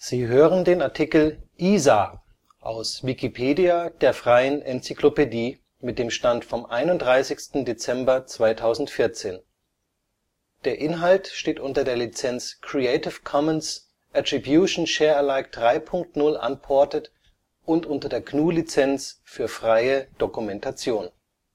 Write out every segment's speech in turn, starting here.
Sie hören den Artikel Isar, aus Wikipedia, der freien Enzyklopädie. Mit dem Stand vom Der Inhalt steht unter der Lizenz Creative Commons Attribution Share Alike 3 Punkt 0 Unported und unter der GNU Lizenz für freie Dokumentation.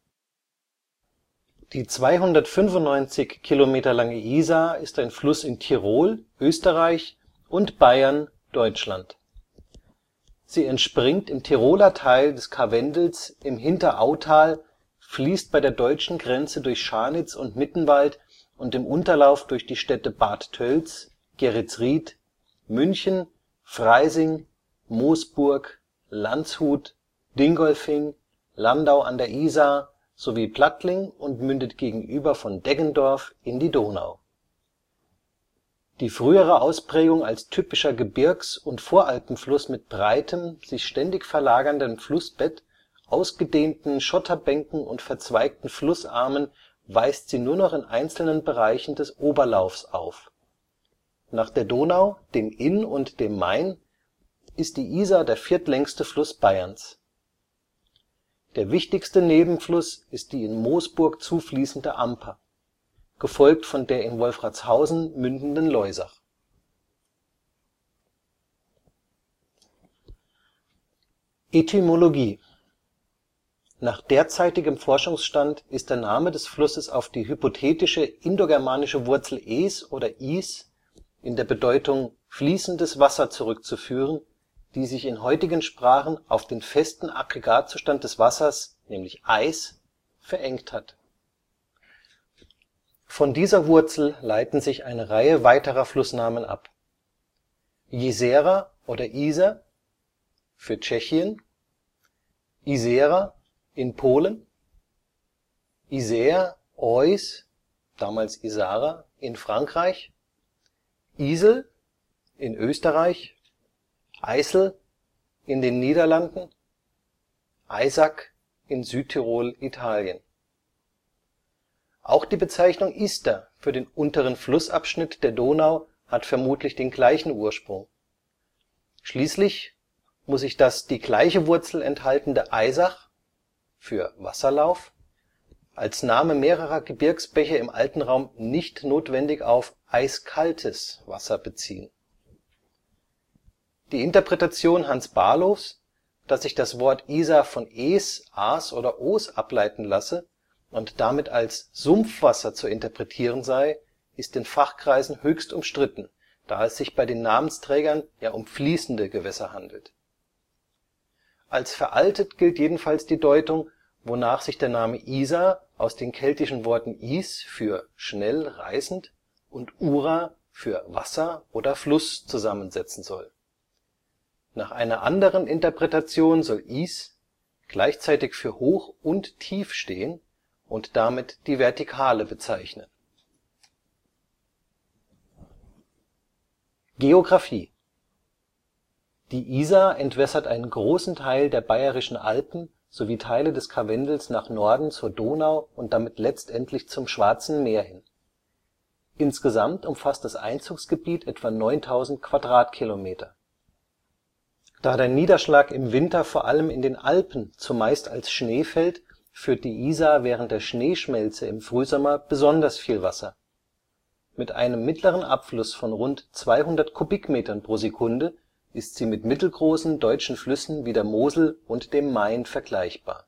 Die 295 Kilometer lange Isar ist ein Fluss in Tirol (Österreich) und Bayern (Deutschland). Sie entspringt im Tiroler Teil des Karwendels im Hinterautal, fließt bei der deutschen Grenze durch Scharnitz und Mittenwald und im Unterlauf durch die Städte Bad Tölz, Geretsried, München, Freising, Moosburg, Landshut, Dingolfing, Landau an der Isar sowie Plattling und mündet gegenüber von Deggendorf in die Donau. Die frühere Ausprägung als typischer Gebirgs - und Voralpenfluss mit breitem, sich ständig verlagerndem Flussbett, ausgedehnten Schotterbänken und verzweigten Flussarmen weist sie nur noch in einzelnen Bereichen des Oberlaufs auf. Nach der Donau, dem Inn und dem Main ist die Isar der viertlängste Fluss Bayerns. Der wichtigste Nebenfluss ist die in Moosburg zufließende Amper, gefolgt von der in Wolfratshausen mündenden Loisach. Etymologie. Nach derzeitigem Forschungsstand ist der Name des Flusses auf die hypothetische indogermanische Wurzel es oder is in der Bedeutung fließendes Wasser zurückzuführen, die sich in heutigen Sprachen auf den festen Aggregatzustand des Wassers (Eis) verengt hat. Von dieser Wurzel leiten sich eine Reihe weiterer Flussnamen ab: Jezera oder Iser für Tschechien, Isera in Polen, Isère, Oise (damals Isara) in Frankreich, Isel in Österreich, Eisel in den Niederlanden, Eisack in Südtirol, Italien. Auch die Bezeichnung Ister für den unteren Flussabschnitt der Donau hat vermutlich den gleichen Ursprung. Schließlich muss sich das die gleiche Wurzel enthaltende Eisach für Wasserlauf als Name mehrerer Gebirgsbäche im Alpenraum nicht notwendig auf eiskaltes Wasser beziehen. Die Interpretation Hans Bahlows, dass sich das Wort Isar von es, as oder os ableiten lasse und damit als Sumpfwasser zu interpretieren sei, ist in Fachkreisen höchst umstritten, da es sich bei den Namensträgern ja um fließende Gewässer handelt. Als veraltet gilt jedenfalls die Deutung, wonach sich der Name Isar aus den keltischen Worten is für schnell, reißend und ura für Wasser oder Fluss zusammensetzen soll. Nach einer anderen Interpretation soll is gleichzeitig für hoch und tief stehen und damit die Vertikale bezeichnen. Geographie. Die Isar entwässert einen großen Teil der Bayerischen Alpen sowie Teile des Karwendels nach Norden zur Donau und damit letztendlich zum Schwarzen Meer hin. Insgesamt umfasst das Einzugsgebiet etwa 9000 Quadratkilometer. Da der Niederschlag im Winter vor allem in den Alpen zumeist als Schnee fällt, führt die Isar während der Schneeschmelze im Frühsommer besonders viel Wasser. Mit einem mittleren Abfluss von rund 200 Kubikmetern pro Sekunde ist sie mit mittelgroßen deutschen Flüssen wie der Mosel und dem Main vergleichbar.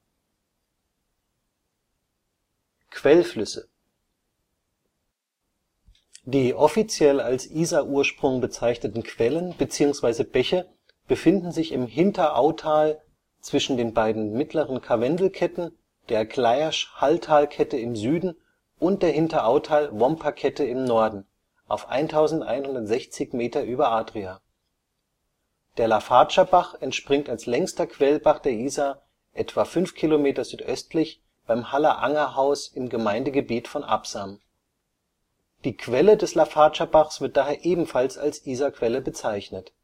Quellflüsse. Die offiziell als Isarursprung bezeichneten Quellen bzw. Bäche befinden sich im Hinterautal zwischen den beiden mittleren Karwendelketten, der Gleirsch-Halltal-Kette im Süden und der Hinterautal-Vomper-Kette im Norden, auf 1160 Meter über Adria. Der Lafatscherbach entspringt als längster Quellbach der Isar etwa 5 Kilometer südöstlich beim Hallerangerhaus im Gemeindegebiet von Absam. Die Quelle des Lafatscherbachs wird daher ebenfalls als Isarquelle bezeichnet.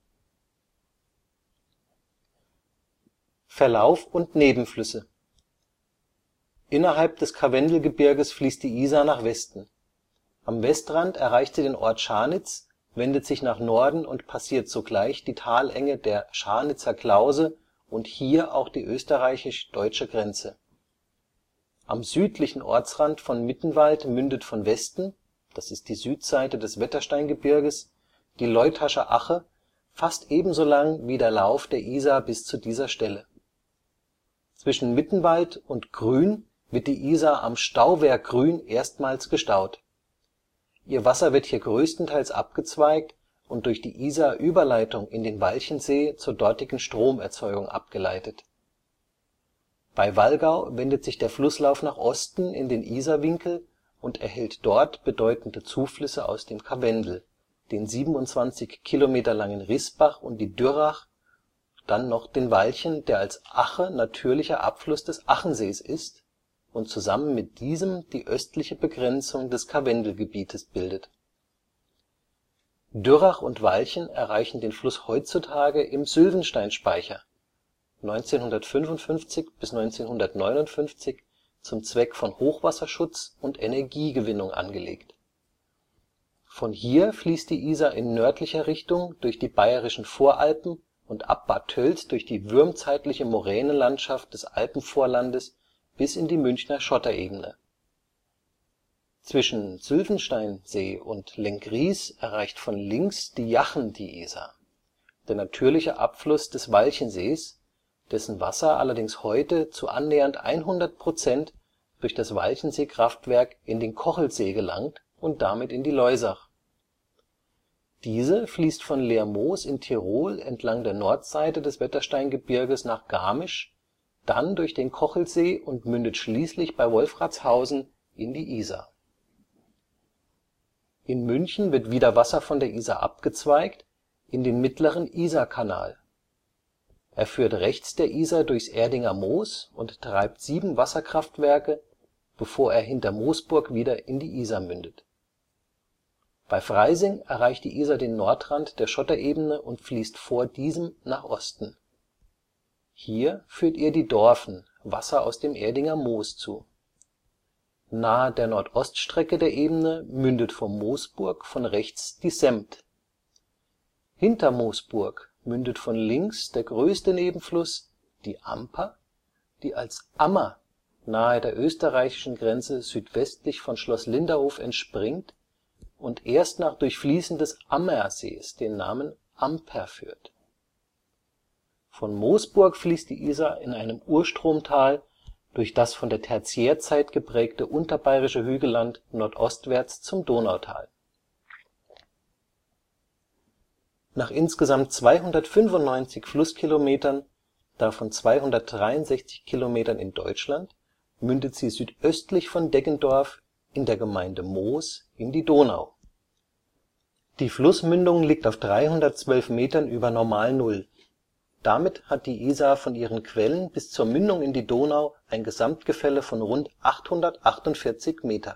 Verlauf und Nebenflüsse. Innerhalb des Karwendelgebirges fließt die Isar nach Westen. Am Westrand erreicht sie den Ort Scharnitz wendet sich nach Norden und passiert sogleich die Talenge der Scharnitzer Klause und hier auch die österreichisch-deutsche Grenze. Am südlichen Ortsrand von Mittenwald mündet von Westen (das ist die Südseite des Wettersteingebirges) die Leutascher Ache, fast ebenso lang wie der Lauf der Isar bis zu dieser Stelle. Zwischen Mittenwald und Grün wird die Isar am Stauwehr Grün erstmals gestaut. Ihr Wasser wird hier größtenteils abgezweigt und durch die Isarüberleitung in den Walchensee zur dortigen Stromerzeugung abgeleitet. Bei Wallgau wendet sich der Flusslauf nach Osten in den Isarwinkel und erhält dort bedeutende Zuflüsse aus dem Karwendel, den 27 Kilometer langen Rißbach und die Dürrach, dann noch den Walchen, der als Ache natürlicher Abfluss des Achensees ist und zusammen mit diesem die östliche Begrenzung des Karwendelgebietes bildet. Dürrach und Walchen erreichen den Fluss heutzutage im Sylvensteinspeicher (1955 bis 1959) zum Zweck von Hochwasserschutz und Energiegewinnung angelegt. Von hier fließt die Isar in nördlicher Richtung durch die Bayerischen Voralpen und ab Bad Tölz durch die würmzeitliche Moränenlandschaft des Alpenvorlandes bis in die Münchner Schotterebene. Zwischen Sylvensteinsee und Lenggries erreicht von links die Jachen die Isar, der natürliche Abfluss des Walchensees, dessen Wasser allerdings heute zu annähernd 100% durch das Walchenseekraftwerk in den Kochelsee gelangt und damit in die Loisach. Diese fließt von Lermoos in Tirol entlang der Nordseite des Wettersteingebirges nach Garmisch, dann durch den Kochelsee und mündet schließlich bei Wolfratshausen in die Isar. In München wird wieder Wasser von der Isar abgezweigt in den Mittleren Isarkanal. Er führt rechts der Isar durchs Erdinger Moos und treibt 7 Wasserkraftwerke, bevor er hinter Moosburg wieder in die Isar mündet. Bei Freising erreicht die Isar den Nordrand der Schotterebene und fließt vor diesem nach Osten. Hier führt ihr die Dorfen Wasser aus dem Erdinger Moos zu. Nahe der Nordoststrecke der Ebene mündet vor Moosburg von rechts die Sempt. Hinter Moosburg mündet von links der größte Nebenfluss, die Amper, die als Ammer nahe der österreichischen Grenze südwestlich von Schloss Linderhof entspringt und erst nach Durchfließen des Ammersees den Namen Amper führt. Von Moosburg fließt die Isar in einem Urstromtal durch das von der Tertiärzeit geprägte unterbayerische Hügelland nordostwärts zum Donautal. Nach insgesamt 295 Flusskilometern, davon 263 Kilometern in Deutschland, mündet sie südöstlich von Deggendorf in der Gemeinde Moos in die Donau. Die Flussmündung liegt auf 312 Metern über Normalnull. Damit hat die Isar von ihren Quellen bis zur Mündung in die Donau ein Gesamtgefälle von rund 848 Meter.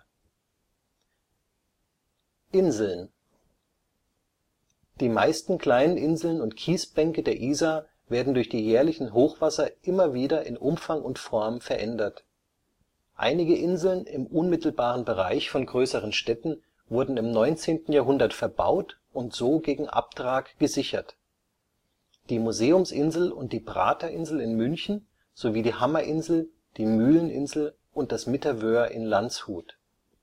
Inseln. Die meisten kleinen Inseln und Kiesbänke der Isar werden durch die jährlichen Hochwasser immer wieder in Umfang und Form verändert. Einige Inseln im unmittelbaren Bereich von größeren Städten wurden im 19. Jahrhundert verbaut und so gegen Abtrag gesichert. Die Museumsinsel und die Praterinsel in München sowie die Hammerinsel, die Mühleninsel und das Mitterwöhr in Landshut.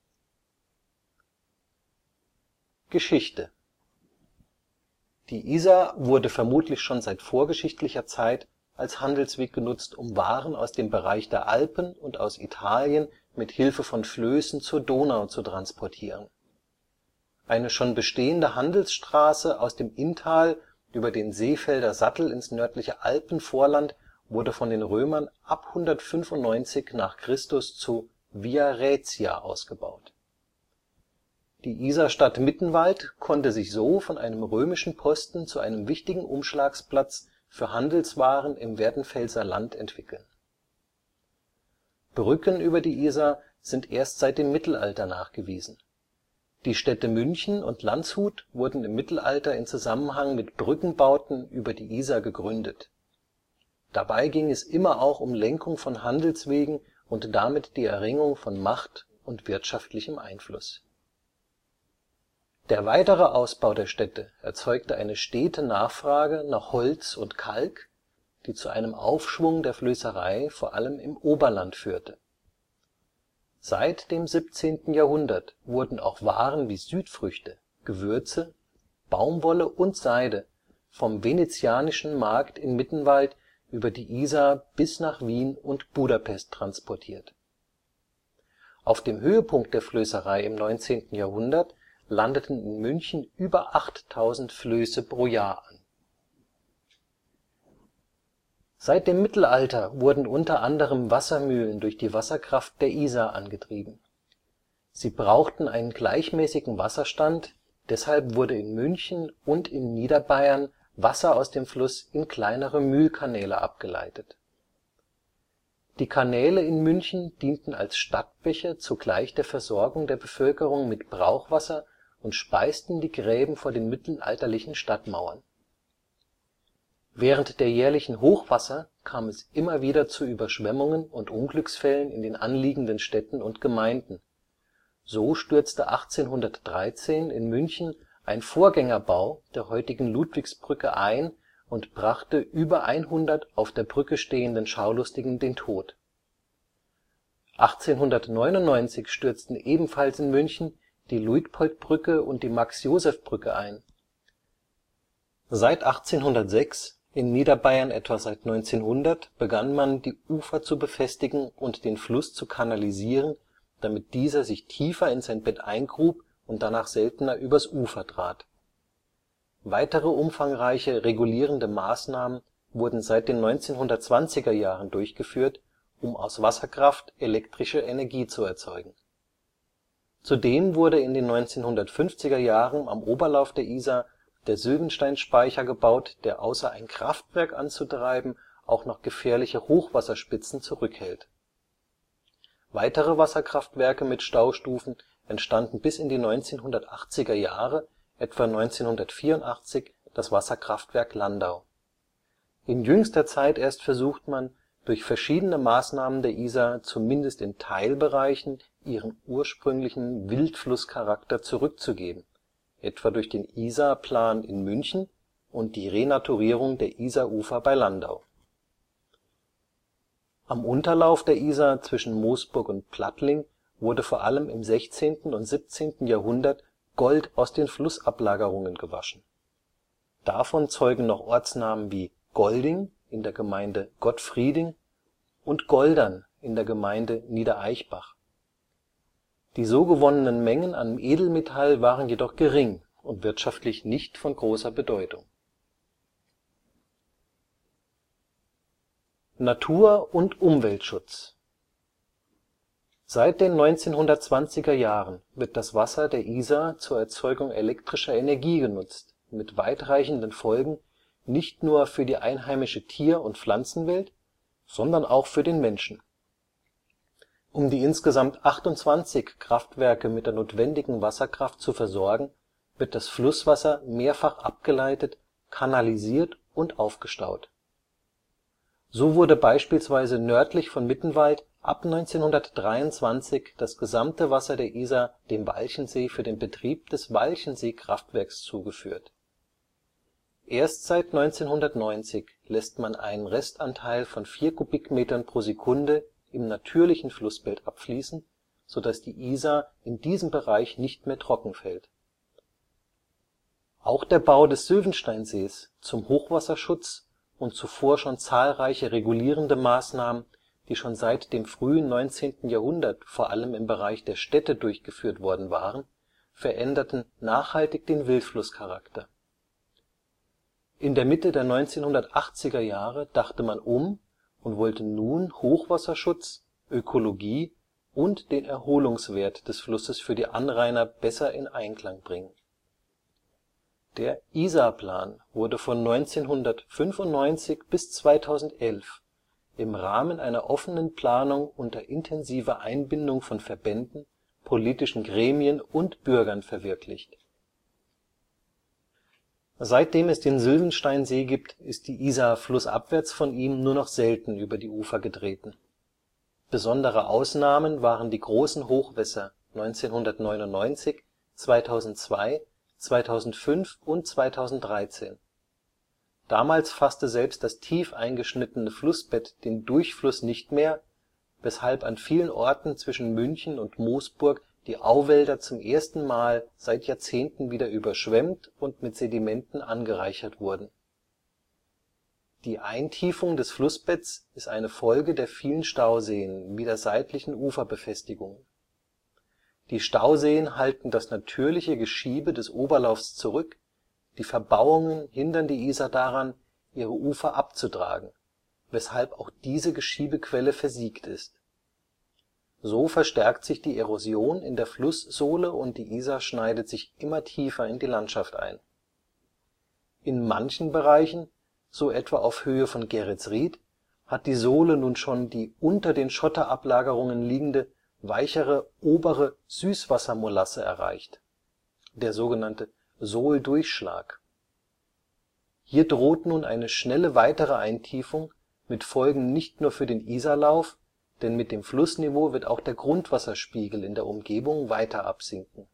Geschichte. Die Isar wurde vermutlich schon seit vorgeschichtlicher Zeit als Handelsweg genutzt, um Waren aus dem Bereich der Alpen und aus Italien mit Hilfe von Flößen zur Donau zu transportieren. Eine schon bestehende Handelsstraße aus dem Inntal über den Seefelder Sattel ins nördliche Alpenvorland wurde von den Römern ab 195 nach Christus zu Via Raetia ausgebaut. Die Isarstadt Mittenwald konnte sich so von einem römischen Posten zu einem wichtigen Umschlagsplatz für Handelswaren im Werdenfelser Land entwickeln. Brücken über die Isar sind erst seit dem Mittelalter nachgewiesen. Die Städte München und Landshut wurden im Mittelalter in Zusammenhang mit Brückenbauten über die Isar gegründet. Dabei ging es immer auch um Lenkung von Handelswegen und damit die Erringung von Macht und wirtschaftlichem Einfluss Der weitere Ausbau der Städte erzeugte eine stete Nachfrage nach Holz und Kalk, die zu einem Aufschwung der Flößerei vor allem im Oberland führte. Seit dem 17. Jahrhundert wurden auch Waren wie Südfrüchte, Gewürze, Baumwolle und Seide vom Venezianischen Markt in Mittenwald über die Isar bis nach Wien und Budapest transportiert. Auf dem Höhepunkt der Flößerei im 19. Jahrhundert landeten in München über 8000 Flöße pro Jahr an. Seit dem Mittelalter wurden unter anderem Wassermühlen durch die Wasserkraft der Isar angetrieben. Sie brauchten einen gleichmäßigen Wasserstand, deshalb wurde in München und in Niederbayern Wasser aus dem Fluss in kleinere Mühlkanäle abgeleitet. Die Kanäle in München dienten als Stadtbäche zugleich der Versorgung der Bevölkerung mit Brauchwasser und speisten die Gräben vor den mittelalterlichen Stadtmauern. Während der jährlichen Hochwasser kam es immer wieder zu Überschwemmungen und Unglücksfällen in den anliegenden Städten und Gemeinden. So stürzte 1813 in München ein Vorgängerbau der heutigen Ludwigsbrücke ein und brachte über 100 auf der Brücke stehenden Schaulustigen den Tod. 1899 stürzten ebenfalls in München die Luitpoldbrücke und die Max-Joseph-Brücke ein. Seit 1806, in Niederbayern etwa seit 1900, begann man, die Ufer zu befestigen und den Fluss zu kanalisieren, damit dieser sich tiefer in sein Bett eingrub und danach seltener übers Ufer trat. Weitere umfangreiche regulierende Maßnahmen wurden seit den 1920er Jahren durchgeführt, um aus Wasserkraft elektrische Energie zu erzeugen. Zudem wurde in den 1950er Jahren am Oberlauf der Isar der Sylvensteinspeicher gebaut, der außer ein Kraftwerk anzutreiben auch noch gefährliche Hochwasserspitzen zurückhält. Weitere Wasserkraftwerke mit Staustufen entstanden bis in die 1980er Jahre, etwa 1984 das Wasserkraftwerk Landau. In jüngster Zeit erst versucht man, durch verschiedene Maßnahmen der Isar zumindest in Teilbereichen ihren ursprünglichen Wildflusscharakter zurückzugeben, etwa durch den Isar-Plan in München und die Renaturierung der Isarufer bei Landau. Am Unterlauf der Isar zwischen Moosburg und Plattling wurde vor allem im 16. und 17. Jahrhundert Gold aus den Flussablagerungen gewaschen. Davon zeugen noch Ortsnamen wie Golding in der Gemeinde Gottfrieding und Goldern in der Gemeinde Niederaichbach. Die so gewonnenen Mengen an Edelmetall waren jedoch gering und wirtschaftlich nicht von großer Bedeutung. Natur - und Umweltschutz. Seit den 1920er Jahren wird das Wasser der Isar zur Erzeugung elektrischer Energie genutzt, mit weitreichenden Folgen nicht nur für die einheimische Tier - und Pflanzenwelt, sondern auch für den Menschen. Um die insgesamt 28 Kraftwerke mit der notwendigen Wasserkraft zu versorgen, wird das Flusswasser mehrfach abgeleitet, kanalisiert und aufgestaut. So wurde beispielsweise nördlich von Mittenwald ab 1923 das gesamte Wasser der Isar dem Walchensee für den Betrieb des Walchensee-Kraftwerks zugeführt. Erst seit 1990 lässt man einen Restanteil von 4 Kubikmetern pro Sekunde im natürlichen Flussbett abfließen, so dass die Isar in diesem Bereich nicht mehr trocken fällt. Auch der Bau des Sylvensteinsees zum Hochwasserschutz und zuvor schon zahlreiche regulierende Maßnahmen, die schon seit dem frühen 19. Jahrhundert vor allem im Bereich der Städte durchgeführt worden waren, veränderten nachhaltig den Wildflusscharakter. In der Mitte der 1980er Jahre dachte man um und wollte nun Hochwasserschutz, Ökologie und den Erholungswert des Flusses für die Anrainer besser in Einklang bringen. Der Isar-Plan wurde von 1995 bis 2011 im Rahmen einer offenen Planung unter intensiver Einbindung von Verbänden, politischen Gremien und Bürgern verwirklicht. Seitdem es den Sylvensteinsee gibt, ist die Isar flussabwärts von ihm nur noch selten über die Ufer getreten. Besondere Ausnahmen waren die großen Hochwässer 1999, 2002 2005 und 2013. Damals fasste selbst das tief eingeschnittene Flussbett den Durchfluss nicht mehr, weshalb an vielen Orten zwischen München und Moosburg die Auwälder zum ersten Mal seit Jahrzehnten wieder überschwemmt und mit Sedimenten angereichert wurden. Die Eintiefung des Flussbetts ist eine Folge der vielen Stauseen wie der seitlichen Uferbefestigungen. Die Stauseen halten das natürliche Geschiebe des Oberlaufs zurück, die Verbauungen hindern die Isar daran, ihre Ufer abzutragen, weshalb auch diese Geschiebequelle versiegt ist. So verstärkt sich die Erosion in der Flusssohle und die Isar schneidet sich immer tiefer in die Landschaft ein. In manchen Bereichen, so etwa auf Höhe von Geretsried, hat die Sohle nun schon die unter den Schotterablagerungen liegende, weichere obere Süßwassermolasse erreicht, der sogenannte Sohldurchschlag. Hier droht nun eine schnelle weitere Eintiefung mit Folgen nicht nur für den Isarlauf, denn mit dem Flussniveau wird auch der Grundwasserspiegel in der Umgebung weiter absinken.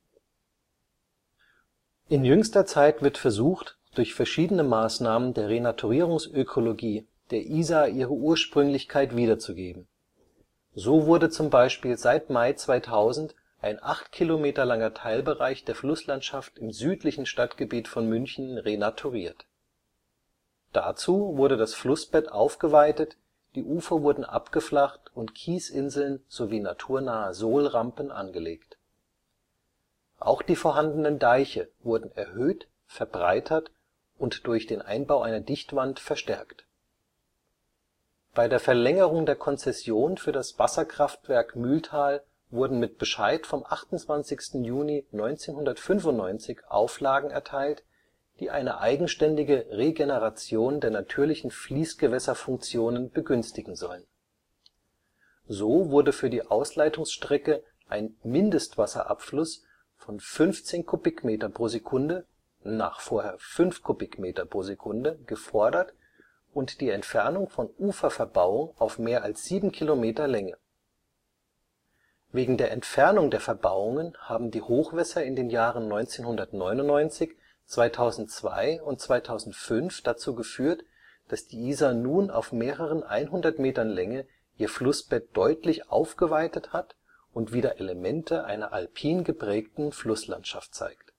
In jüngster Zeit wird versucht, durch verschiedene Maßnahmen der Renaturierungsökologie der Isar ihre Ursprünglichkeit wiederzugeben. So wurde zum Beispiel seit Mai 2000 ein 8 Kilometer langer Teilbereich der Flusslandschaft im südlichen Stadtgebiet von München renaturiert. Dazu wurde das Flussbett aufgeweitet, die Ufer wurden abgeflacht und Kiesinseln sowie naturnahe Sohlrampen angelegt. Auch die vorhandenen Deiche wurden erhöht, verbreitert und durch den Einbau einer Dichtwand verstärkt. Bei der Verlängerung der Konzession für das Wasserkraftwerk Mühltal wurden mit Bescheid vom 28. Juni 1995 Auflagen erteilt, die eine eigenständige Regeneration der natürlichen Fließgewässerfunktionen begünstigen sollen. So wurde für die Ausleitungsstrecke ein Mindestwasserabfluss von 15 Kubikmeter pro Sekunde nach vorher 5 Kubikmeter pro Sekunde gefordert und die Entfernung von Uferverbauung auf mehr als 7 Kilometer Länge. Wegen der Entfernung der Verbauungen haben die Hochwässer in den Jahren 1999, 2002 und 2005 dazu geführt, dass die Isar nun auf mehreren 100 Metern Länge ihr Flussbett deutlich aufgeweitet hat und wieder Elemente einer alpin geprägten Flusslandschaft zeigt.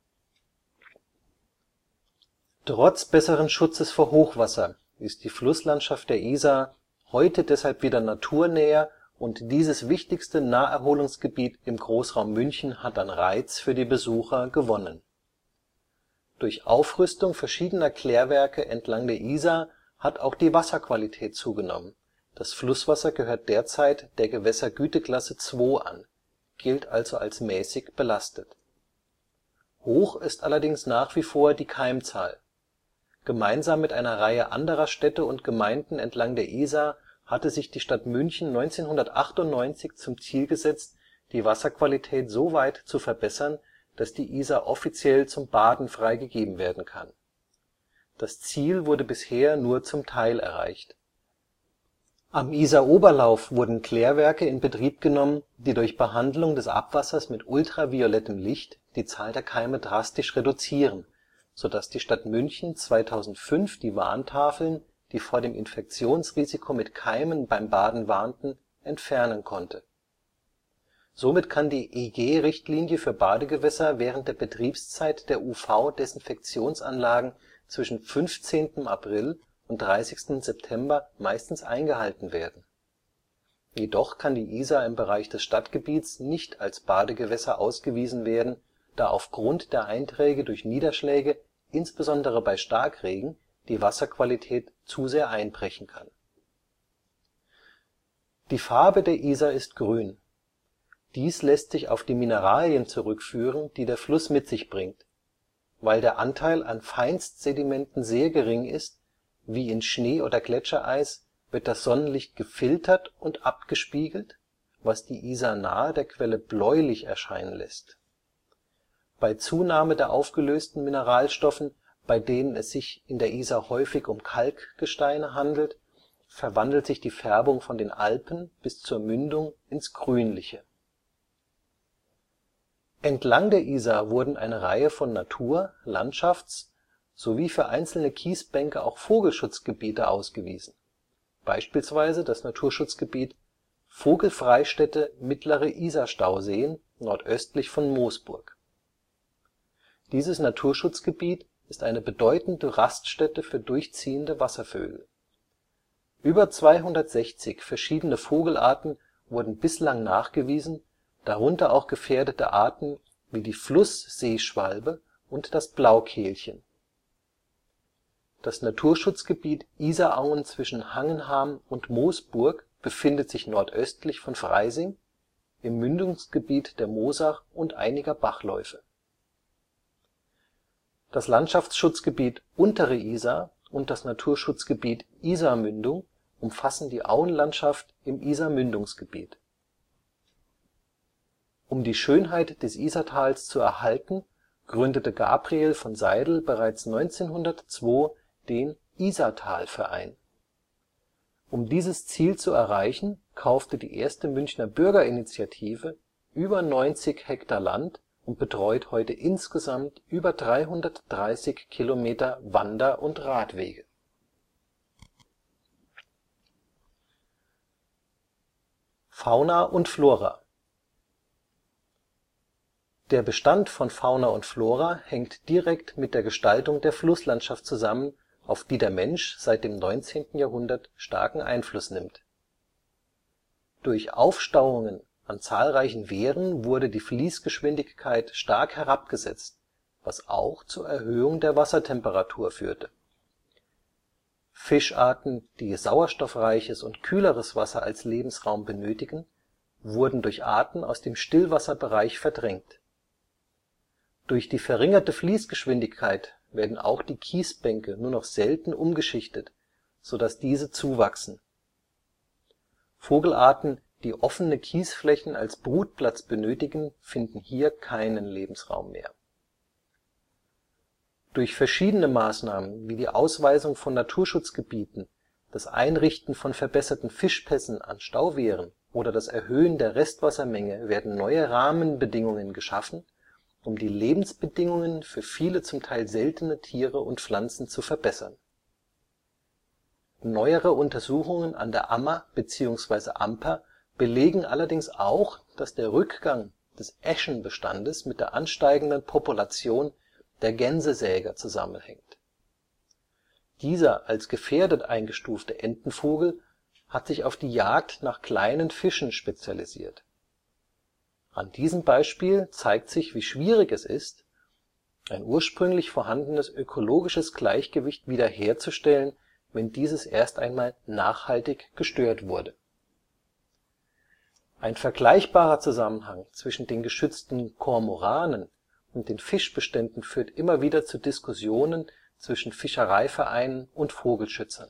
Trotz besseren Schutzes vor Hochwasser ist die Flusslandschaft der Isar heute deshalb wieder naturnäher und dieses wichtigste Naherholungsgebiet im Großraum München hat an Reiz für die Besucher gewonnen. Durch Aufrüstung verschiedener Klärwerke entlang der Isar hat auch die Wasserqualität zugenommen, das Flusswasser gehört derzeit der Gewässergüteklasse II an, gilt also als mäßig belastet. Hoch ist allerdings nach wie vor die Keimzahl. Gemeinsam mit einer Reihe anderer Städte und Gemeinden entlang der Isar hatte sich die Stadt München 1998 zum Ziel gesetzt, die Wasserqualität so weit zu verbessern, dass die Isar offiziell zum Baden freigegeben werden kann. Das Ziel wurde bisher nur zum Teil erreicht. Am Isaroberlauf wurden Klärwerke in Betrieb genommen, die durch Behandlung des Abwassers mit ultraviolettem Licht die Zahl der Keime drastisch reduzieren, so dass die Stadt München 2005 die Warntafeln, die vor dem Infektionsrisiko mit Keimen beim Baden warnten, entfernen konnte. Somit kann die EG-Richtlinie für Badegewässer während der Betriebszeit der UV-Desinfektionsanlagen zwischen 15. April und 30. September meistens eingehalten werden. Jedoch kann die Isar im Bereich des Stadtgebiets nicht als Badegewässer ausgewiesen werden, da aufgrund der Einträge durch Niederschläge, insbesondere bei Starkregen, die Wasserqualität zu sehr einbrechen kann. Die Farbe der Isar ist grün. Dies lässt sich auf die Mineralien zurückführen, die der Fluss mit sich bringt. Weil der Anteil an Feinstsedimenten sehr gering ist, wie in Schnee oder Gletschereis, wird das Sonnenlicht gefiltert und abgespiegelt, was die Isar nahe der Quelle bläulich erscheinen lässt. Bei Zunahme der aufgelösten Mineralstoffen, bei denen es sich in der Isar häufig um Kalkgesteine handelt, verwandelt sich die Färbung von den Alpen bis zur Mündung ins Grünliche. Entlang der Isar wurden eine Reihe von Natur -, Landschafts - sowie für einzelne Kiesbänke auch Vogelschutzgebiete ausgewiesen, beispielsweise das Naturschutzgebiet Vogelfreistätte Mittlere Isarstauseen nordöstlich von Moosburg. Dieses Naturschutzgebiet ist eine bedeutende Raststätte für durchziehende Wasservögel. Über 260 verschiedene Vogelarten wurden bislang nachgewiesen, darunter auch gefährdete Arten wie die Flussseeschwalbe und das Blaukehlchen. Das Naturschutzgebiet Isarauen zwischen Hangenham und Moosburg befindet sich nordöstlich von Freising, im Mündungsgebiet der Moosach und einiger Bachläufe. Das Landschaftsschutzgebiet Untere Isar und das Naturschutzgebiet Isarmündung umfassen die Auenlandschaft im Isarmündungsgebiet. Um die Schönheit des Isartales zu erhalten, gründete Gabriel von Seidl bereits 1902 den Isartalverein. Um dieses Ziel zu erreichen, kaufte die erste Münchner Bürgerinitiative über 90 Hektar Land und betreut heute insgesamt über 330 Kilometer Wander - und Radwege. Fauna und Flora. Der Bestand von Fauna und Flora hängt direkt mit der Gestaltung der Flusslandschaft zusammen, auf die der Mensch seit dem 19. Jahrhundert starken Einfluss nimmt. Durch Aufstauungen an zahlreichen Wehren wurde die Fließgeschwindigkeit stark herabgesetzt, was auch zur Erhöhung der Wassertemperatur führte. Fischarten, die sauerstoffreiches und kühleres Wasser als Lebensraum benötigen, wurden durch Arten aus dem Stillwasserbereich verdrängt. Durch die verringerte Fließgeschwindigkeit werden auch die Kiesbänke nur noch selten umgeschichtet, so dass diese zuwachsen. Vogelarten, die offene Kiesflächen als Brutplatz benötigen, finden hier keinen Lebensraum mehr. Durch verschiedene Maßnahmen wie die Ausweisung von Naturschutzgebieten, das Einrichten von verbesserten Fischpässen an Stauwehren oder das Erhöhen der Restwassermenge werden neue Rahmenbedingungen geschaffen, um die Lebensbedingungen für viele zum Teil seltene Tiere und Pflanzen zu verbessern. Neuere Untersuchungen an der Ammer bzw. Amper belegen allerdings auch, dass der Rückgang des Äschenbestandes mit der ansteigenden Population der Gänsesäger zusammenhängt. Dieser als gefährdet eingestufte Entenvogel hat sich auf die Jagd nach kleinen Fischen spezialisiert. An diesem Beispiel zeigt sich, wie schwierig es ist, ein ursprünglich vorhandenes ökologisches Gleichgewicht wiederherzustellen, wenn dieses erst einmal nachhaltig gestört wurde. Ein vergleichbarer Zusammenhang zwischen den geschützten Kormoranen und den Fischbeständen führt immer wieder zu Diskussionen zwischen Fischereivereinen und Vogelschützern.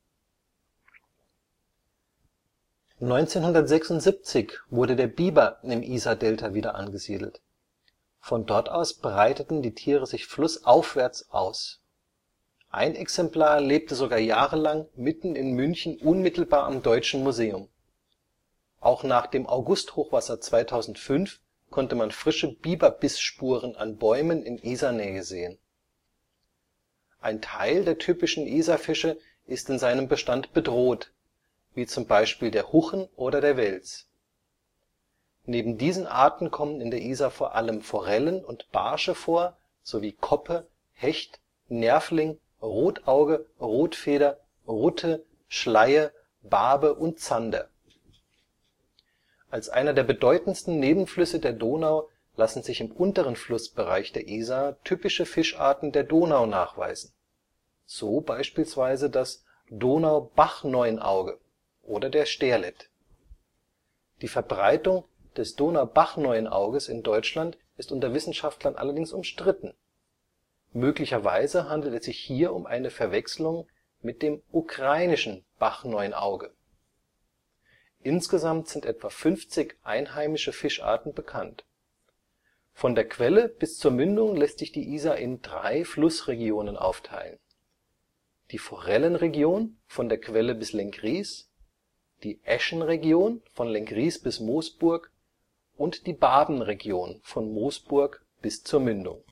1976 wurde der Biber im Isardelta wieder angesiedelt. Von dort aus breiteten die Tiere sich flussaufwärts aus. Ein Exemplar lebte sogar jahrelang mitten in München unmittelbar am Deutschen Museum. Auch nach dem August-Hochwasser 2005 konnte man frische Biberbissspuren an Bäumen in Isarnähe sehen. Ein Teil der typischen Isarfische ist in seinem Bestand bedroht, wie zum Beispiel der Huchen oder der Wels. Neben diesen Arten kommen in der Isar vor allem Forellen und Barsche vor, sowie Koppe, Hecht, Nerfling, Rotauge, Rotfeder, Rutte, Schleie, Barbe und Zander. Als einer der bedeutendsten Nebenflüsse der Donau lassen sich im unteren Flussbereich der Isar typische Fischarten der Donau nachweisen, so beispielsweise das Donaubachneunauge oder der Sterlet. Die Verbreitung des Donaubachneunauges in Deutschland ist unter Wissenschaftlern allerdings umstritten. Möglicherweise handelt es sich hier um eine Verwechslung mit dem Ukrainischen Bachneunauge. Insgesamt sind etwa 50 einheimische Fischarten bekannt. Von der Quelle bis zur Mündung lässt sich die Isar in 3 Flussregionen aufteilen: die Forellenregion von der Quelle bis Lenggries, die Äschenregion von Lenggries bis Moosburg und die Barbenregion von Moosburg bis zur Mündung.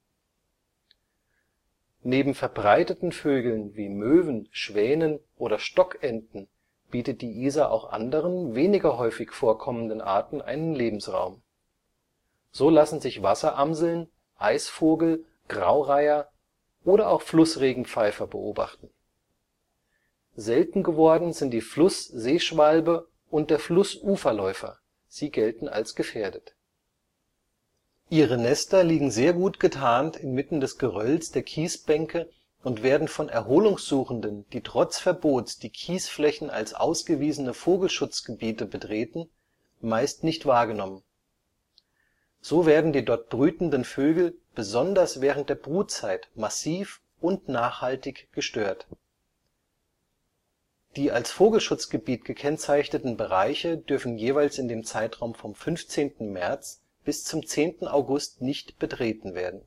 Neben verbreiteten Vögeln wie Möwen, Schwänen oder Stockenten bietet die Isar auch anderen, weniger häufig vorkommenden Arten einen Lebensraum. So lassen sich Wasseramseln, Eisvogel, Graureiher oder auch Flussregenpfeifer beobachten. Selten geworden sind die Flussseeschwalbe und der Flussuferläufer, sie gelten als gefährdet. Ihre Nester liegen sehr gut getarnt inmitten des Gerölls der Kiesbänke und werden von Erholungssuchenden, die trotz Verbots die Kiesflächen als ausgewiesene Vogelschutzgebiete betreten, meist nicht wahrgenommen. So werden die dort brütenden Vögel besonders während der Brutzeit massiv und nachhaltig gestört. Die als Vogelschutzgebiet gekennzeichneten Bereiche dürfen jeweils in dem Zeitraum vom 15. März bis zum 10. August nicht betreten werden.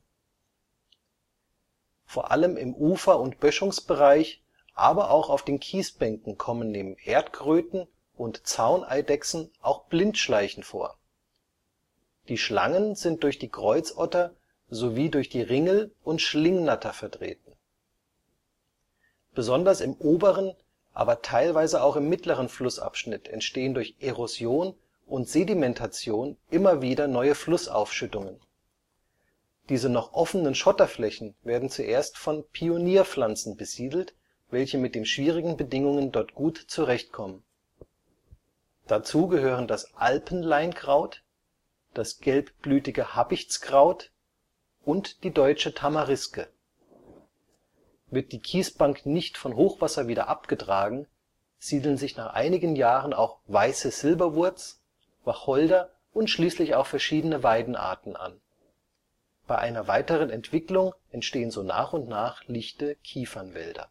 Vor allem im Ufer - und Böschungsbereich, aber auch auf den Kiesbänken kommen neben Erdkröten und Zauneidechsen auch Blindschleichen vor. Die Schlangen sind durch die Kreuzotter sowie durch die Ringel - und Schlingnatter vertreten. Besonders im oberen, aber teilweise auch im mittleren Flussabschnitt entstehen durch Erosion und Sedimentation immer wieder neue Flussaufschüttungen. Diese noch offenen Schotterflächen werden zuerst von Pionierpflanzen besiedelt, welche mit den schwierigen Bedingungen dort gut zurechtkommen. Dazu gehören das Alpenleinkraut, das gelbblütige Habichtskraut und die Deutsche Tamariske. Wird die Kiesbank nicht von Hochwasser wieder abgetragen, siedeln sich nach einigen Jahren auch Weiße Silberwurz, Wacholder und schließlich auch verschiedene Weidenarten an. Bei einer weiteren Entwicklung entstehen so nach und nach lichte Kiefernwälder.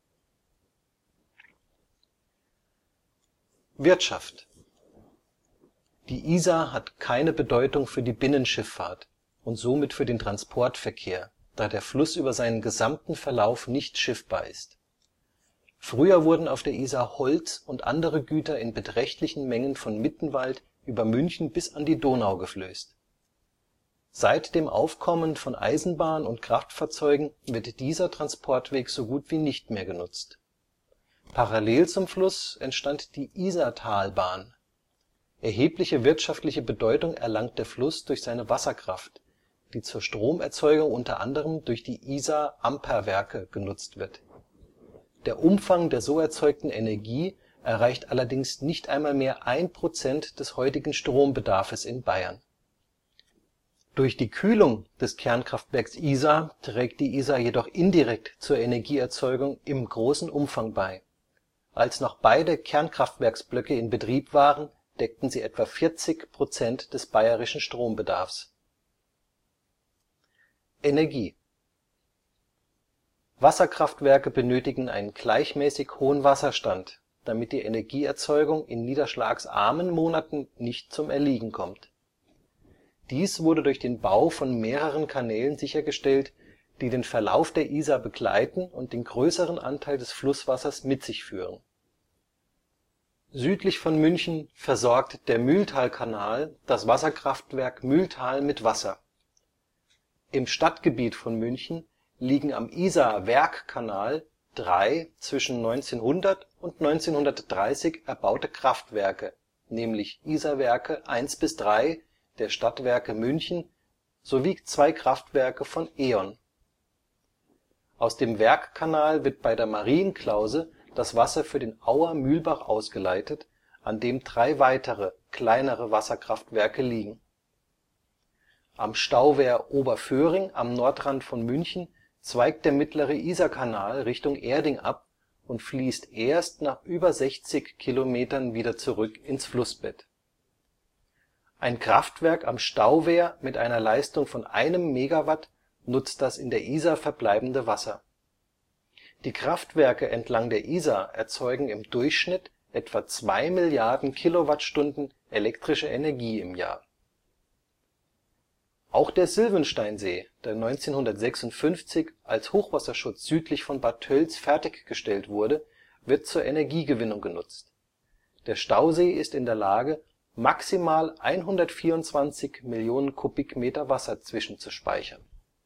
Wirtschaft. Die Isar hat keine Bedeutung für die Binnenschifffahrt und somit für den Transportverkehr, da der Fluss über seinen gesamten Verlauf nicht schiffbar ist. Früher wurden auf der Isar Holz und andere Güter in beträchtlichen Mengen von Mittenwald über München bis an die Donau geflößt. Seit dem Aufkommen von Eisenbahn und Kraftfahrzeugen wird dieser Transportweg so gut wie nicht mehr genutzt. Parallel zum Fluss entstand die Isartalbahn. Erhebliche wirtschaftliche Bedeutung erlangt der Fluss durch seine Wasserkraft, die zur Stromerzeugung unter anderem durch die Isar-Amperwerke genutzt wird. Der Umfang der so erzeugten Energie erreicht allerdings nicht einmal mehr 1% des heutigen Strombedarfes in Bayern. Durch die Kühlung des Kernkraftwerks Isar trägt die Isar jedoch indirekt zur Energieerzeugung im großen Umfang bei. Als noch beide Kernkraftwerksblöcke in Betrieb waren, deckten sie etwa 40% des bayerischen Strombedarfs. Energie. Wasserkraftwerke benötigen einen gleichmäßig hohen Wasserstand, damit die Energieerzeugung in niederschlagsarmen Monaten nicht zum Erliegen kommt. Dies wurde durch den Bau von mehreren Kanälen sichergestellt, die den Verlauf der Isar begleiten und den größeren Anteil des Flusswassers mit sich führen. Südlich von München versorgt der Mühltalkanal das Wasserkraftwerk Mühltal mit Wasser. Im Stadtgebiet von München liegen am Isar-Werkkanal 3 zwischen 1900 und 1930 erbaute Kraftwerke, nämlich Isarwerke 1 bis 3 der Stadtwerke München sowie 2 Kraftwerke von E.ON. Aus dem Werkkanal wird bei der Marienklause das Wasser für den Auer Mühlbach ausgeleitet, an dem 3 weitere, kleinere Wasserkraftwerke liegen. Am Stauwehr Oberföhring am Nordrand von München zweigt der Mittlere Isarkanal Richtung Erding ab und fließt erst nach über 60 Kilometern wieder zurück ins Flussbett. Ein Kraftwerk am Stauwehr mit einer Leistung von 1 Megawatt nutzt das in der Isar verbleibende Wasser. Die Kraftwerke entlang der Isar erzeugen im Durchschnitt etwa 2 Milliarden Kilowattstunden elektrische Energie im Jahr. Auch der Sylvensteinsee, der 1956 als Hochwasserschutz südlich von Bad Tölz fertiggestellt wurde, wird zur Energiegewinnung genutzt. Der Stausee ist in der Lage maximal 124 Millionen Kubikmeter Wasser zwischenzuspeichern.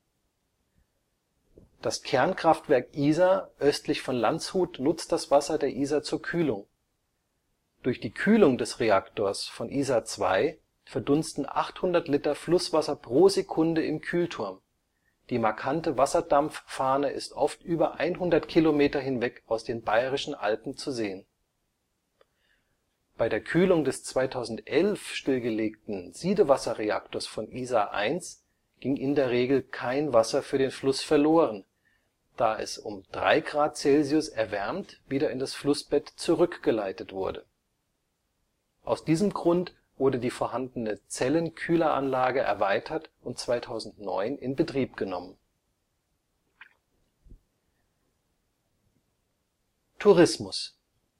Das Kernkraftwerk Isar östlich von Landshut nutzt das Wasser der Isar zur Kühlung. Durch die Kühlung des Reaktors von Isar II verdunsten 800 Liter Flusswasser pro Sekunde im Kühlturm, die markante Wasserdampffahne ist oft über 100 Kilometer hinweg aus den Bayerischen Alpen zu sehen. Bei der Kühlung des 2011 stillgelegten Siedewasserreaktors von Isar I ging in der Regel kein Wasser für den Fluss verloren, da es um 3 Grad Celsius erwärmt wieder in das Flussbett zurückgeleitet wurde. Aus diesem Grund wurde die vorhandene Zellenkühleranlage erweitert und 2009 in Betrieb genommen. Tourismus.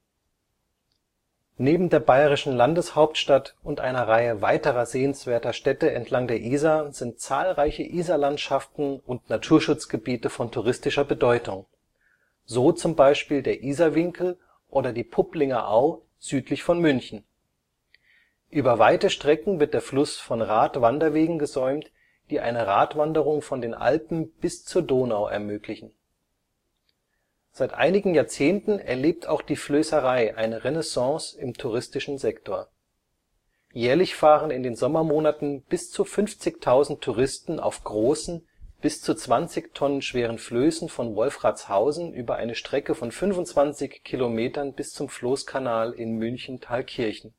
Neben der bayerischen Landeshauptstadt und einer Reihe weiterer sehenswerter Städte entlang der Isar sind zahlreiche Isarlandschaften und Naturschutzgebiete von touristischer Bedeutung, so zum Beispiel der Isarwinkel oder die Pupplinger Au südlich von München. Über weite Strecken wird der Fluss von Radwanderwegen gesäumt, die eine Radwanderung von den Alpen bis zur Donau ermöglichen. Seit einigen Jahrzehnten erlebt auch die Flößerei eine Renaissance im touristischen Sektor. Jährlich fahren in den Sommermonaten bis zu 50.000 Touristen auf großen, bis zu 20 Tonnen schweren Flößen von Wolfratshausen über eine Strecke von 25 Kilometern bis zum Floßkanal in München-Thalkirchen.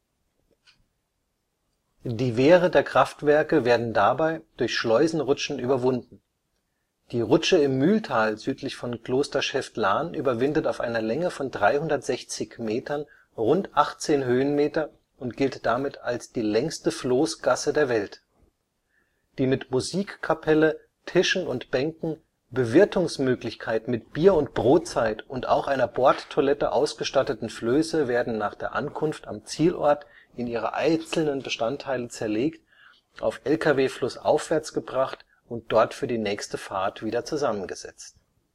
Die Wehre der Kraftwerke werden dabei durch Schleusenrutschen überwunden. Die Rutsche im Mühltal südlich von Kloster Schäftlarn überwindet auf einer Länge von 360 Metern rund 18 Höhenmeter und gilt damit als die längste Floßgasse der Welt. Die mit Musikkapelle, Tischen und Bänken, Bewirtungsmöglichkeit mit Bier und Brotzeit und auch einer Bordtoilette ausgestatteten Flöße werden nach der Ankunft am Zielort in ihre einzelnen Bestandteile zerlegt, auf Lkw flussaufwärts gebracht und dort für die nächste Fahrt wieder zusammengesetzt.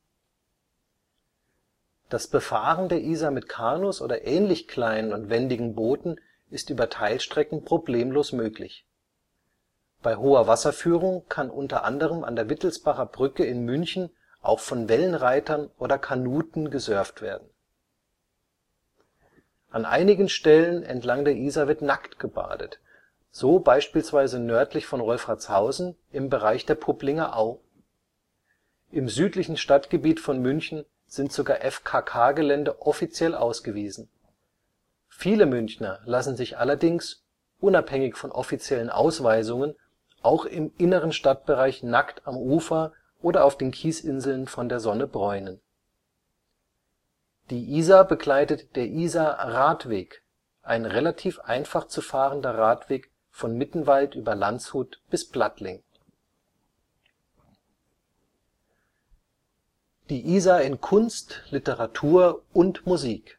Das Befahren der Isar mit Kanus oder ähnlich kleinen und wendigen Booten ist über Teilstrecken problemlos möglich. Bei hoher Wasserführung kann unter anderem an der Wittelsbacher Brücke in München auch von Wellenreitern oder Kanuten gesurft werden. An einigen Stellen entlang der Isar wird nackt gebadet, so beispielsweise nördlich von Wolfratshausen im Bereich der Pupplinger Au. Im südlichen Stadtgebiet von München sind sogar FKK-Gelände offiziell ausgewiesen. Viele Münchner lassen sich allerdings, unabhängig von offiziellen Ausweisungen, auch im inneren Stadtbereich nackt am Ufer oder auf den Kiesinseln von der Sonne bräunen. Die Isar begleitet der Isar-Radweg, ein relativ einfach zu fahrender Radweg von Mittenwald über Landshut bis Plattling. Die Isar in Kunst, Literatur und Musik.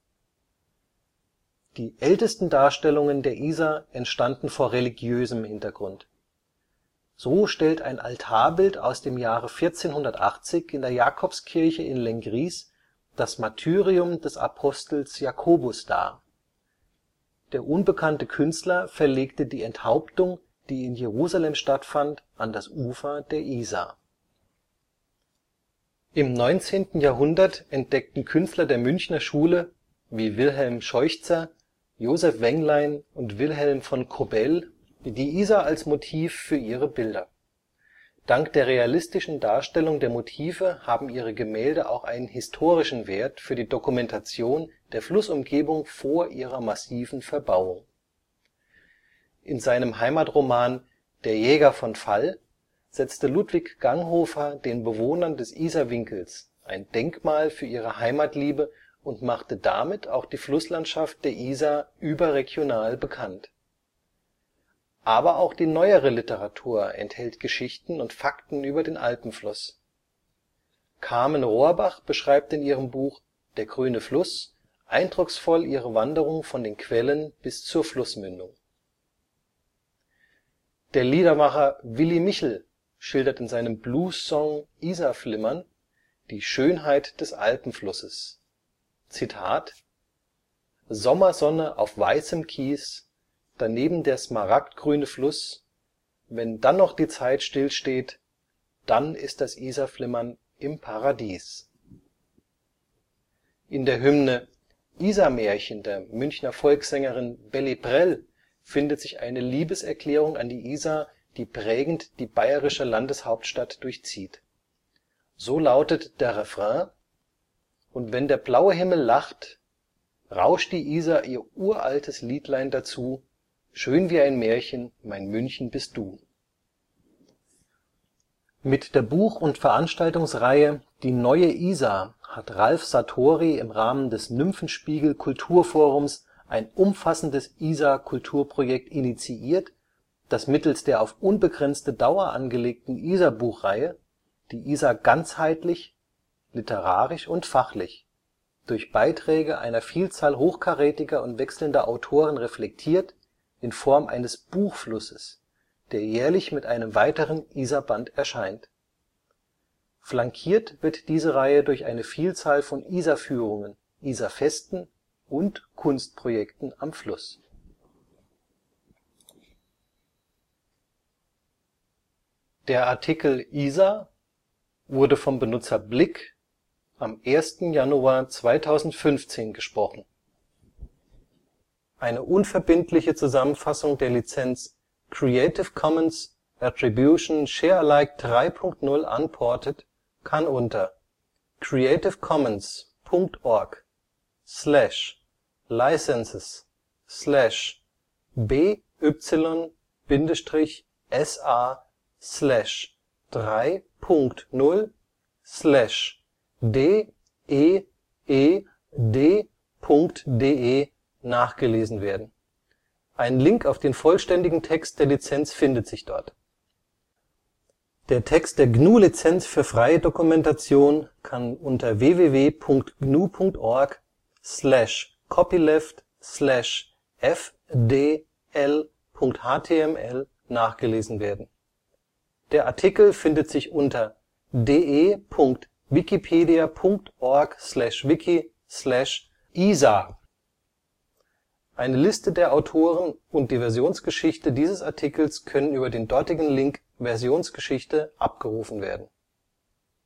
Die ältesten Darstellungen der Isar entstanden vor religiösem Hintergrund. So stellt ein Altarbild aus dem Jahre 1480 in der Jakobskirche in Lenggries das Martyrium des Apostels Jakobus dar. Der unbekannte Künstler verlegte die Enthauptung, die in Jerusalem stattfand, an das Ufer der Isar. Im 19. Jahrhundert entdeckten Künstler der Münchner Schule wie Wilhelm Scheuchzer, Joseph Wenglein und Wilhelm von Kobell die Isar als Motiv für ihre Bilder. Dank der realistischen Darstellung der Motive haben ihre Gemälde auch einen historischen Wert für die Dokumentation der Flussumgebung vor ihrer massiven Verbauung. In seinem Heimatroman Der Jäger von Fall setzte Ludwig Ganghofer den Bewohnern des Isarwinkels ein Denkmal für ihre Heimatliebe und machte damit auch die Flusslandschaft der Isar überregional bekannt. Aber auch die neuere Literatur enthält Geschichten und Fakten über den Alpenfluss. Carmen Rohrbach beschreibt in ihrem Buch Der grüne Fluss eindrucksvoll ihre Wanderung von den Quellen bis zur Flussmündung. Der Liedermacher Willy Michl schildert in seinem Blues-Song Isarflimmern die Schönheit des Alpenflusses. Zitat: Sommersonne auf weißem Kies, daneben der smaragdgrüne Fluss, wenn dann noch die Zeit stillsteht, dann ist das Isarflimmern im Paradies. In der Hymne Isarmärchen der Münchner Volkssängerin Bally Prell findet sich eine Liebeserklärung an die Isar, die prägend die bayerische Landeshauptstadt durchzieht. So lautet der Refrain: Und wenn der blaue Himmel lacht, rauscht die Isar ihr uraltes Liedlein dazu, schön wie ein Märchen, mein München bist du. Mit der Buch - und Veranstaltungsreihe Die neue Isar hat Ralf Sartori im Rahmen des Nymphenspiegel Kulturforums ein umfassendes Isar-Kulturprojekt initiiert, das mittels der auf unbegrenzte Dauer angelegten Isarbuchreihe die Isar ganzheitlich, literarisch und fachlich durch Beiträge einer Vielzahl hochkarätiger und wechselnder Autoren reflektiert in Form eines Buchflusses, der jährlich mit einem weiteren Isarband erscheint. Flankiert wird diese Reihe durch eine Vielzahl von Isarführungen, Isarfesten und Kunstprojekten am Fluss. Der Artikel Isar wurde vom Benutzer Blick am 1. Januar 2015 gesprochen. Eine unverbindliche Zusammenfassung der Lizenz Creative Commons Attribution Share Alike 3 Punkt 0 Unported kann unter creativecommons/licenses/BY-3.0/DEED.de nachgelesen werden. Ein Link auf den vollständigen Text der Lizenz findet sich dort. Der Text der GNU-Lizenz für freie Dokumentation kann unter www.gnu.org/copyleft/fdl.html nachgelesen werden. Der Artikel findet sich unter de.wikipedia.org/wiki/isar. Eine Liste der Autoren und die Versionsgeschichte dieses Artikels können über den dortigen Link Versionsgeschichte abgerufen werden